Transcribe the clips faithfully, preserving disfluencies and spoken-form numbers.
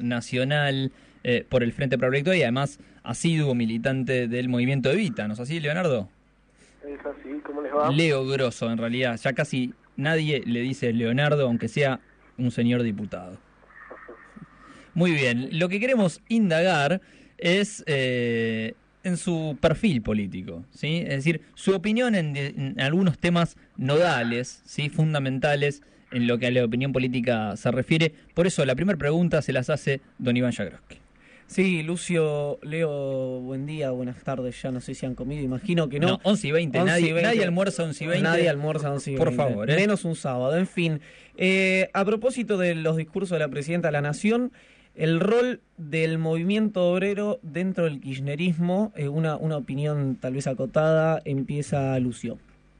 nacional eh, por el Frente para la Victoria y además asiduo militante del movimiento Evita, ¿no es así, Leonardo? Es así, ¿cómo les va? Leo Grosso, en realidad. Ya casi nadie le dice Leonardo, aunque sea un señor diputado. Muy bien, lo que queremos indagar es eh, en su perfil político, ¿sí? Es decir, su opinión en, en algunos temas nodales, ¿sí? Fundamentales en lo que a la opinión política se refiere. Por eso la primera pregunta se las hace don Iván Jagroski. Sí, Lucio, Leo, buen día, buenas tardes, ya no sé si han comido, imagino que no. No, once y veinte, nadie, y veinte. nadie almuerza once y veinte. Nadie almuerza once y veinte. Por favor, ¿eh? Menos un sábado, en fin. Eh, a propósito de los discursos de la Presidenta de la Nación, el rol del movimiento obrero dentro del kirchnerismo, eh, una, una opinión tal vez acotada, empieza Lucio.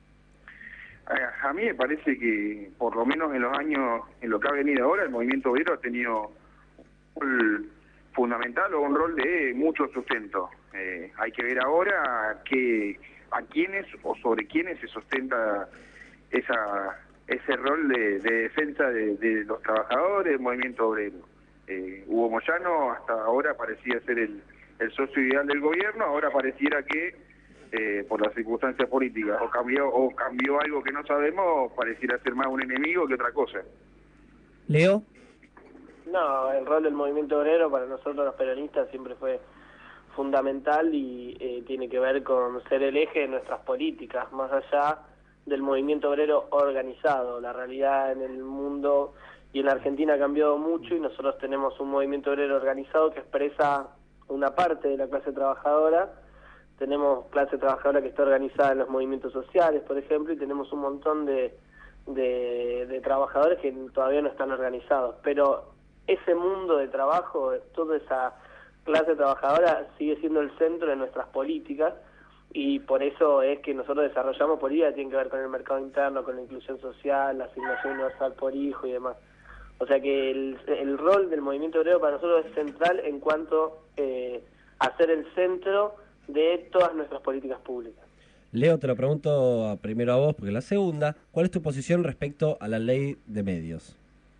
A mí me parece que, por lo menos en los años, en lo que ha venido ahora, el movimiento obrero ha tenido un fundamental o un rol de mucho sustento. Eh, hay que ver ahora que a quiénes o sobre quiénes se sustenta esa ese rol de, de defensa de, de los trabajadores del movimiento obrero. Eh, Hugo Moyano hasta ahora parecía ser el, el socio ideal del gobierno, ahora pareciera que eh, por las circunstancias políticas o cambió o cambió algo que no sabemos, pareciera ser más un enemigo que otra cosa. Leo. No, el rol del movimiento obrero para nosotros los peronistas siempre fue fundamental y eh, tiene que ver con ser el eje de nuestras políticas, más allá del movimiento obrero organizado. La realidad en el mundo y en la Argentina ha cambiado mucho y nosotros tenemos un movimiento obrero organizado que expresa una parte de la clase trabajadora. Tenemos clase trabajadora que está organizada en los movimientos sociales, por ejemplo, y tenemos un montón de, de, de trabajadores que todavía no están organizados. Pero ese mundo de trabajo, toda esa clase trabajadora sigue siendo el centro de nuestras políticas y por eso es que nosotros desarrollamos políticas que tienen que ver con el mercado interno, con la inclusión social, la asignación universal por hijo y demás. O sea que el, el rol del movimiento obrero para nosotros es central en cuanto eh, a ser el centro de todas nuestras políticas públicas. Leo, te lo pregunto primero a vos, porque la segunda, ¿cuál es tu posición respecto a la ley de medios?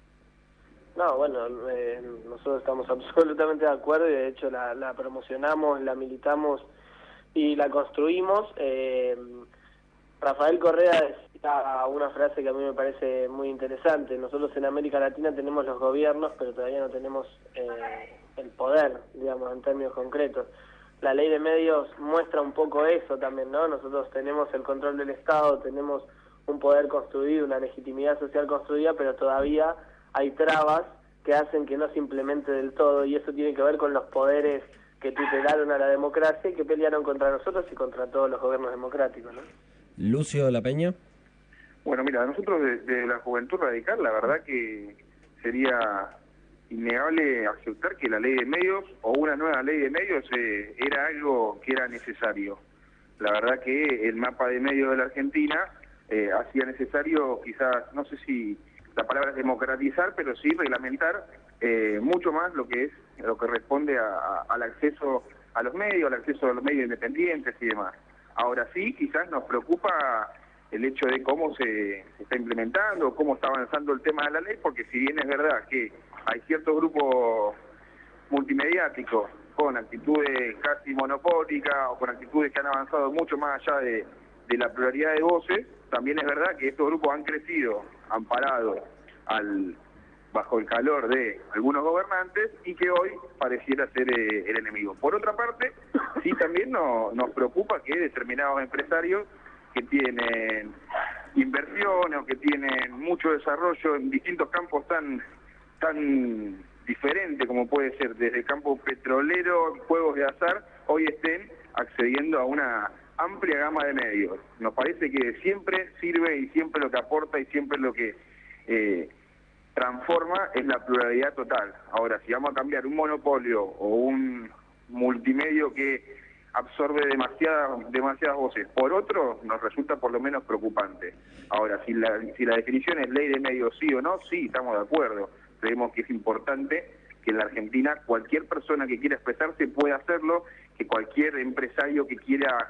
No, bueno, eh, nosotros estamos absolutamente de acuerdo y de hecho la, la promocionamos, la militamos y la construimos. Eh, Rafael Correa decía una frase que a mí me parece muy interesante. Nosotros en América Latina tenemos los gobiernos, pero todavía no tenemos eh, el poder, digamos, en términos concretos. La ley de medios muestra un poco eso también, ¿no? Nosotros tenemos el control del Estado, tenemos un poder construido, una legitimidad social construida, pero todavía hay trabas que hacen que no se implemente del todo, y eso tiene que ver con los poderes que tutelaron a la democracia y que pelearon contra nosotros y contra todos los gobiernos democráticos, ¿no? Lucio de la Peña. Bueno, mira, nosotros de, de la Juventud Radical, la verdad que sería innegable aceptar que la ley de medios o una nueva ley de medios eh, era algo que era necesario. La verdad que el mapa de medios de la Argentina eh, hacía necesario, quizás, no sé si la palabra es democratizar, pero sí reglamentar eh, mucho más lo que es lo que responde a, a, al acceso a los medios, al acceso a los medios independientes y demás. Ahora sí, quizás nos preocupa el hecho de cómo se, se está implementando, cómo está avanzando el tema de la ley, porque si bien es verdad que hay ciertos grupos multimediáticos con actitudes casi monopólicas o con actitudes que han avanzado mucho más allá de, de la pluralidad de voces, también es verdad que estos grupos han crecido amparados al bajo el calor de algunos gobernantes y que hoy pareciera ser eh, el enemigo. Por otra parte, sí también no, nos preocupa que determinados empresarios que tienen inversiones o que tienen mucho desarrollo en distintos campos tan tan diferentes como puede ser desde el campo petrolero, juegos de azar, hoy estén accediendo a una amplia gama de medios. Nos parece que siempre sirve y siempre lo que aporta y siempre lo que eh, transforma es la pluralidad total. Ahora, si vamos a cambiar un monopolio o un multimedio que absorbe demasiadas demasiadas voces por otro, nos resulta por lo menos preocupante. Ahora, si la, si la definición es ley de medios sí o no, sí, estamos de acuerdo. Creemos que es importante que en la Argentina cualquier persona que quiera expresarse pueda hacerlo, que cualquier empresario que quiera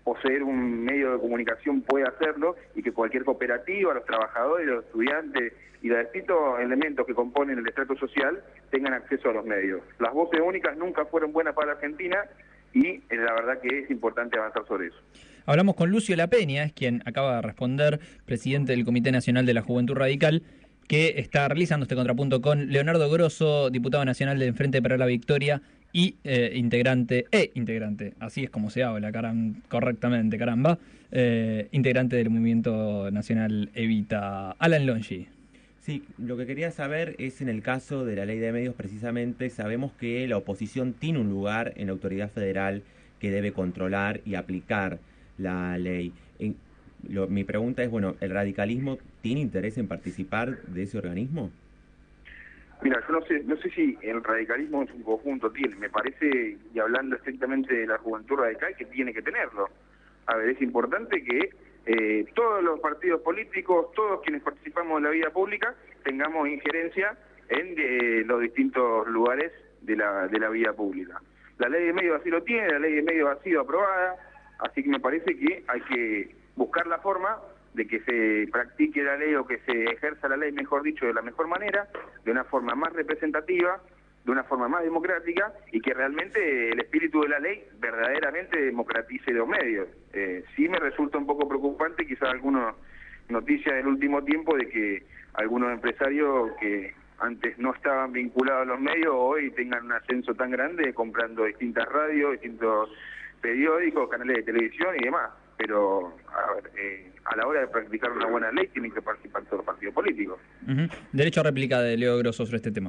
poseer un medio de comunicación puede hacerlo y que cualquier cooperativa, los trabajadores, los estudiantes y los distintos elementos que componen el estrato social tengan acceso a los medios. Las voces únicas nunca fueron buenas para la Argentina y eh, la verdad que es importante avanzar sobre eso. Hablamos con Lucio Lapeña, es quien acaba de responder, presidente del Comité Nacional de la Juventud Radical, que está realizando este contrapunto con Leonardo Grosso, diputado nacional del Frente para la Victoria y eh, integrante, e integrante, así es como se habla caram, correctamente, caramba, eh, integrante del Movimiento Nacional Evita. Alan Longi. Sí, lo que quería saber es en el caso de la ley de medios precisamente, sabemos que la oposición tiene un lugar en la autoridad federal que debe controlar y aplicar la ley. En, lo, mi pregunta es, bueno, ¿el radicalismo tiene interés en participar de ese organismo? Mira, yo no sé, no sé si el radicalismo en su conjunto tiene, me parece, y hablando estrictamente de la juventud radical, que tiene que tenerlo. A ver, es importante que eh, todos los partidos políticos, todos quienes participamos en la vida pública, tengamos injerencia en eh, los distintos lugares de la, de la vida pública. La ley de medios así lo tiene, la ley de medios ha sido aprobada, así que me parece que hay que buscar la forma de que se practique la ley o que se ejerza la ley, mejor dicho, de la mejor manera, de una forma más representativa, de una forma más democrática y que realmente el espíritu de la ley verdaderamente democratice los medios. Eh, sí me resulta un poco preocupante quizás algunas noticias del último tiempo de que algunos empresarios que antes no estaban vinculados a los medios hoy tengan un ascenso tan grande comprando distintas radios, distintos periódicos, canales de televisión y demás. Pero a, ver, eh, a la hora de practicar una buena ley tienen que participar todos los partidos políticos. Uh-huh. Derecho a réplica de Leo Grosso sobre este tema.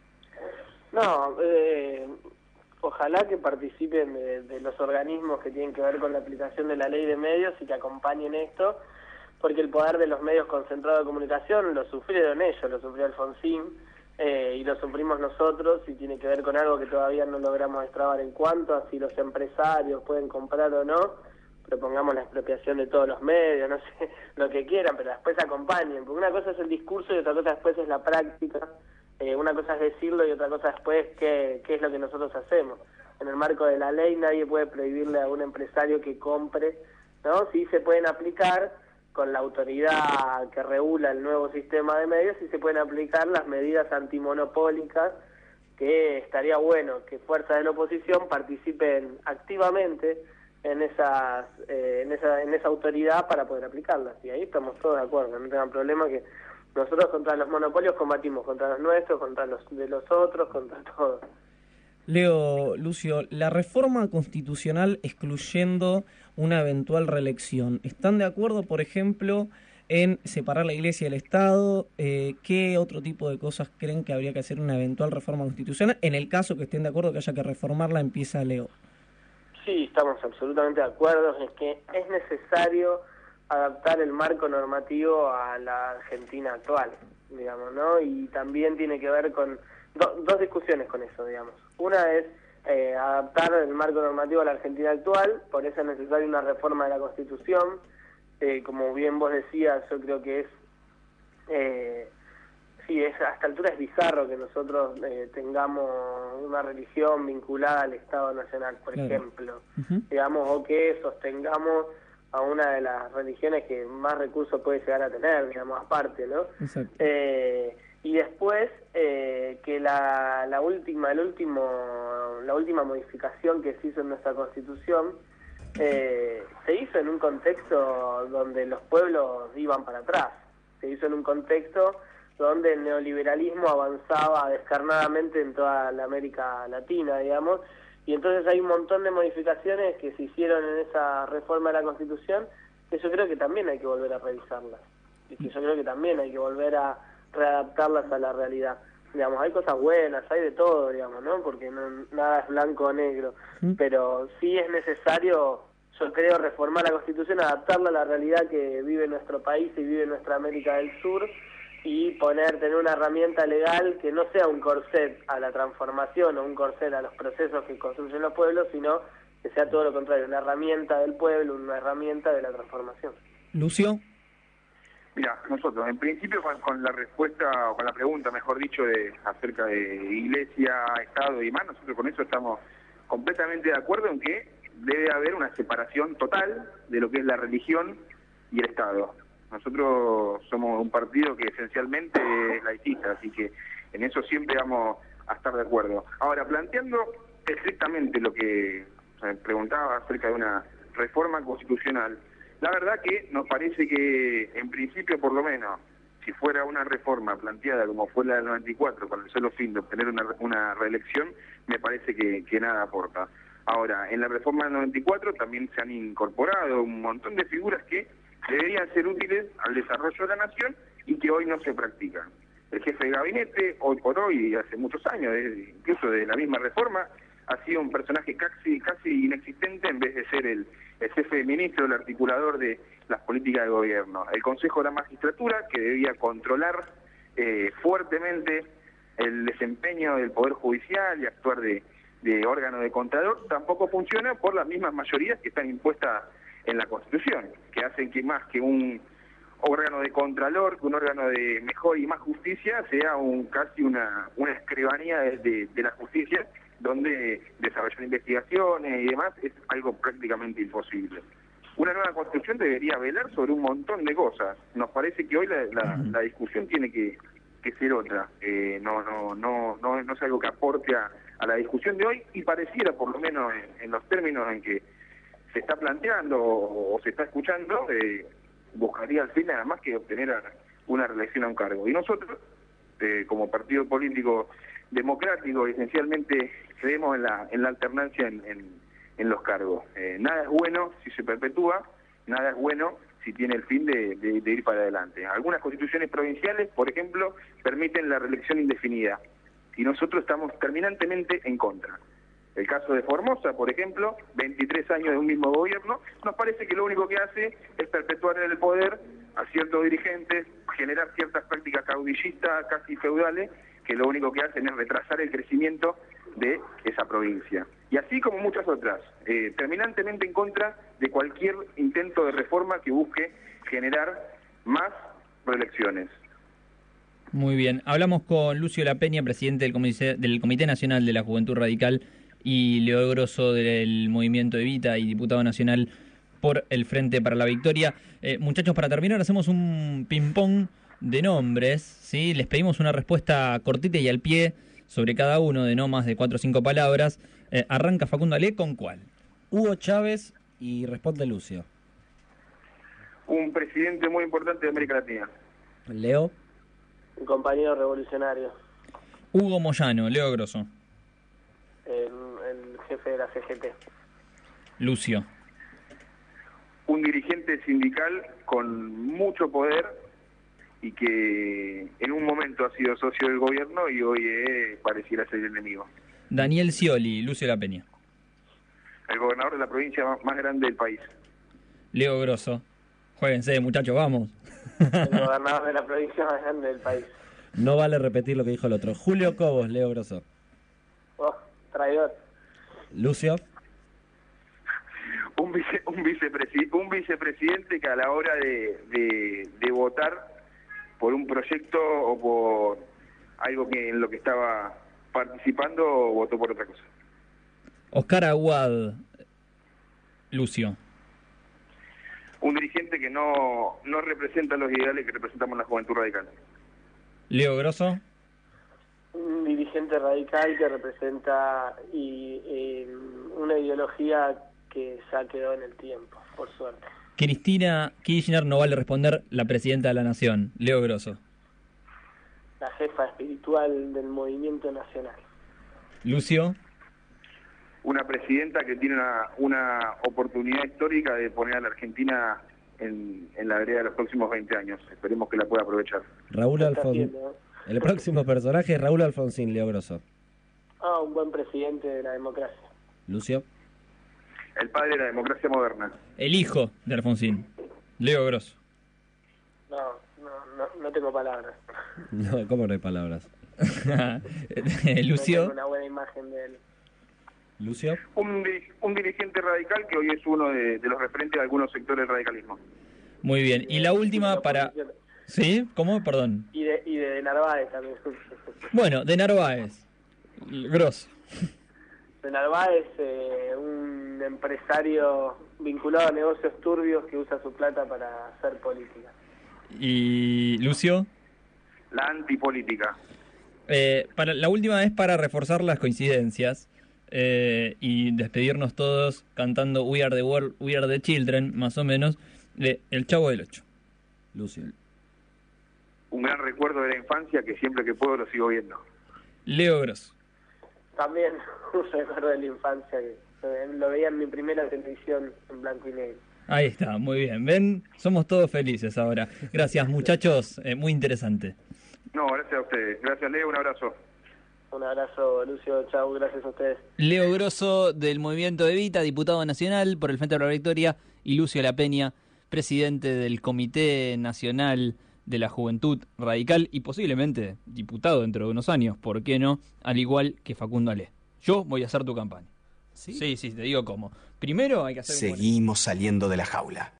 No, eh, ojalá que participen de, de los organismos que tienen que ver con la aplicación de la ley de medios y que acompañen esto, porque el poder de los medios concentrados de comunicación lo sufrieron ellos, lo sufrió Alfonsín eh, y lo sufrimos nosotros, y tiene que ver con algo que todavía no logramos destrabar en cuanto a si los empresarios pueden comprar o no. Propongamos la expropiación de todos los medios, no sé, lo que quieran, pero después acompañen, porque una cosa es el discurso y otra cosa después es la práctica, eh, una cosa es decirlo y otra cosa después qué, qué es lo que nosotros hacemos. En el marco de la ley nadie puede prohibirle a un empresario que compre, ¿no? Sí se pueden aplicar con la autoridad que regula el nuevo sistema de medios, sí se pueden aplicar las medidas antimonopólicas, que estaría bueno que fuerzas de la oposición participen activamente en esas eh, en esa en esa autoridad para poder aplicarlas, y ahí estamos todos de acuerdo, no tengan problema, que nosotros contra los monopolios combatimos, contra los nuestros, contra los de los otros, contra todos. Leo, Lucio, la reforma constitucional excluyendo una eventual reelección, ¿están de acuerdo, por ejemplo, en separar la Iglesia del Estado? Eh, ¿Qué otro tipo de cosas creen que habría que hacer una eventual reforma constitucional? En el caso que estén de acuerdo que haya que reformarla, empieza Leo. Sí, estamos absolutamente de acuerdo, es que es necesario adaptar el marco normativo a la Argentina actual, digamos, ¿no? Y también tiene que ver con do, dos discusiones con eso, digamos. Una es eh, adaptar el marco normativo a la Argentina actual, por eso es necesaria una reforma de la Constitución. Eh, como bien vos decías, yo creo que es... Eh, Sí, es, a esta altura es bizarro que nosotros eh, tengamos una religión vinculada al Estado Nacional, por claro. ejemplo, uh-huh. digamos, o que sostengamos a una de las religiones que más recursos puede llegar a tener, digamos, aparte, ¿no? Eh, y después eh, que la, la última, el último, la última modificación que se hizo en nuestra Constitución eh, se hizo en un contexto donde los pueblos iban para atrás, se hizo en un contexto donde el neoliberalismo avanzaba descarnadamente en toda la América Latina, digamos, y entonces hay un montón de modificaciones que se hicieron en esa reforma de la Constitución que yo creo que también hay que volver a revisarlas, y que yo creo que también hay que volver a readaptarlas a la realidad. Digamos, hay cosas buenas, hay de todo, digamos, ¿no? Porque no, nada es blanco o negro, pero sí es necesario, yo creo, reformar la Constitución, adaptarla a la realidad que vive nuestro país y vive nuestra América del Sur, y poner, tener una herramienta legal que no sea un corset a la transformación o un corset a los procesos que construyen los pueblos, sino que sea todo lo contrario, una herramienta del pueblo, una herramienta de la transformación. Lucio. Mira, nosotros, en principio, con, con la respuesta, o con la pregunta, mejor dicho, de acerca de Iglesia, Estado y demás, nosotros con eso estamos completamente de acuerdo en que debe haber una separación total de lo que es la religión y el Estado. Nosotros somos un partido que esencialmente es laicista, así que en eso siempre vamos a estar de acuerdo. Ahora, planteando estrictamente lo que o sea, preguntaba acerca de una reforma constitucional, la verdad que nos parece que, en principio por lo menos, si fuera una reforma planteada como fue la del noventa y cuatro, con el solo fin de obtener una, una reelección, me parece que, que nada aporta. Ahora, en la reforma del noventa y cuatro también se han incorporado un montón de figuras que deberían ser útiles al desarrollo de la nación y que hoy no se practican. El jefe de gabinete, hoy por hoy, y hace muchos años, incluso de la misma reforma, ha sido un personaje casi casi inexistente en vez de ser el, el jefe de ministro, el articulador de las políticas de gobierno. El Consejo de la Magistratura, que debía controlar eh, fuertemente el desempeño del Poder Judicial y actuar de, de órgano de contralor, tampoco funciona por las mismas mayorías que están impuestas en la Constitución, que hacen que más que un órgano de contralor, que un órgano de mejor y más justicia, sea un casi una, una escribanía de, de, de la justicia, donde desarrollar investigaciones y demás es algo prácticamente imposible. Una nueva Constitución debería velar sobre un montón de cosas. Nos parece que hoy la, la, la discusión tiene que, que ser otra. Eh, no, no, no, no, no es algo que aporte a, a la discusión de hoy, y pareciera, por lo menos en, en los términos en que se está planteando o, o se está escuchando, eh, buscaría al fin nada más que obtener a, una reelección a un cargo. Y nosotros, eh, como partido político democrático, esencialmente creemos en la, en la alternancia en, en, en los cargos. Eh, nada es bueno si se perpetúa, nada es bueno si tiene el fin de, de, de ir para adelante. Algunas constituciones provinciales, por ejemplo, permiten la reelección indefinida, y nosotros estamos terminantemente en contra. El caso de Formosa, por ejemplo, veintitrés años de un mismo gobierno, nos parece que lo único que hace es perpetuar en el poder a ciertos dirigentes, generar ciertas prácticas caudillistas, casi feudales, que lo único que hacen es retrasar el crecimiento de esa provincia. Y así como muchas otras, eh, terminantemente en contra de cualquier intento de reforma que busque generar más reelecciones. Muy bien. Hablamos con Lucio La Peña, presidente del Comité, del Comité Nacional de la Juventud Radical, y Leo Grosso del Movimiento Evita y diputado nacional por el Frente para la Victoria. Eh, muchachos, para terminar hacemos un ping-pong de nombres, ¿sí? Les pedimos una respuesta cortita y al pie sobre cada uno, de no más de cuatro o cinco palabras. Eh, arranca Facundo Ale, ¿con cuál? Hugo Chávez, y responde Lucio. Un presidente muy importante de América Latina. Leo. Un compañero revolucionario. Hugo Moyano, Leo Grosso. El, el jefe de la C G T. Lucio. Un dirigente sindical con mucho poder y que en un momento ha sido socio del gobierno y hoy es, pareciera ser el enemigo. Daniel Scioli, Lucio La Peña. El gobernador de la provincia más, más grande del país. Leo Grosso. Juéguense, muchachos, vamos. El gobernador de la provincia más grande del país. No vale repetir lo que dijo el otro. Julio Cobos, Leo Grosso. Oh, traidor. Lucio. Un, vice, un, vicepresi, un vicepresidente que a la hora de, de, de votar por un proyecto o por algo que en lo que estaba participando, votó por otra cosa. Oscar Aguad, Lucio. Un dirigente que no, no representa los ideales que representamos la juventud radical. Leo Grosso. Un dirigente radical que representa y, y una ideología que ya quedó en el tiempo, por suerte. Cristina Kirchner, no vale responder, la presidenta de la Nación. Leo Grosso. La jefa espiritual del movimiento nacional. Lucio. Una presidenta que tiene una, una oportunidad histórica de poner a la Argentina en, en la vereda de los próximos veinte años. Esperemos que la pueda aprovechar. Raúl Alfonsín. El próximo personaje es Raúl Alfonsín, Leo Grosso. Ah, un buen presidente de la democracia. Lucio. El padre de la democracia moderna. El hijo de Alfonsín. Leo Grosso. No, no, no, no tengo palabras. No, ¿cómo no hay palabras? Lucio. No tengo una buena imagen de él. Lucio. Un, un dirigente radical que hoy es uno de, de los referentes de algunos sectores del radicalismo. Muy bien. Y la última para... ¿Sí? ¿Cómo? Perdón. Y de, y de Narváez también. Bueno, de Narváez. Grosso. de Narváez, eh, un empresario vinculado a negocios turbios que usa su plata para hacer política. ¿Y Lucio? La antipolítica. Eh, para, la última vez para reforzar las coincidencias eh, y despedirnos todos cantando We Are the World, We Are the Children, más o menos, de El Chavo del Ocho. Lucio. Un gran recuerdo de la infancia que siempre que puedo lo sigo viendo. Leo Grosso. También un recuerdo de la infancia que eh, lo veía en mi primera televisión en blanco y negro. Ahí está, muy bien. Ven, somos todos felices ahora. Gracias, muchachos, eh, muy interesante. No, gracias a ustedes. Gracias, Leo. Un abrazo. Un abrazo, Lucio. Chau, gracias a ustedes. Leo Grosso del Movimiento Evita, diputado nacional por el Frente para la Victoria, y Lucio La Peña, presidente del Comité Nacional de la Juventud Radical y posiblemente diputado dentro de unos años, ¿por qué no? Al igual que Facundo Ale. Yo voy a hacer tu campaña. ¿Sí? Sí, sí, te digo cómo. Primero hay que hacer un buen- Seguimos saliendo de la jaula.